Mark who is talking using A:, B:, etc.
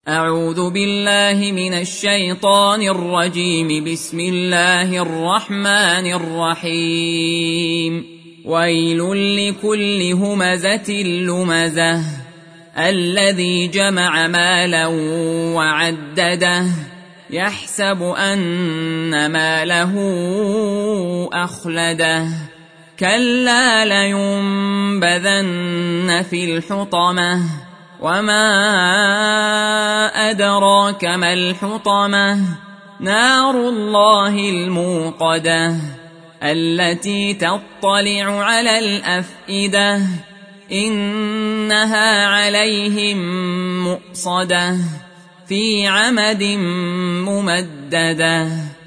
A: أعوذ بالله من الشيطان الرجيم. بسم الله الرحمن الرحيم. ويل لكل همزة لمزة الذي جمع مالا وعدده يحسب أن ماله أخلده كلا لينبذن في الحطمة وما أدراك ما الحطمة نار الله الموقدة التي تطلع على الأفئدة إنها عليهم مؤصدة في عمد ممددة.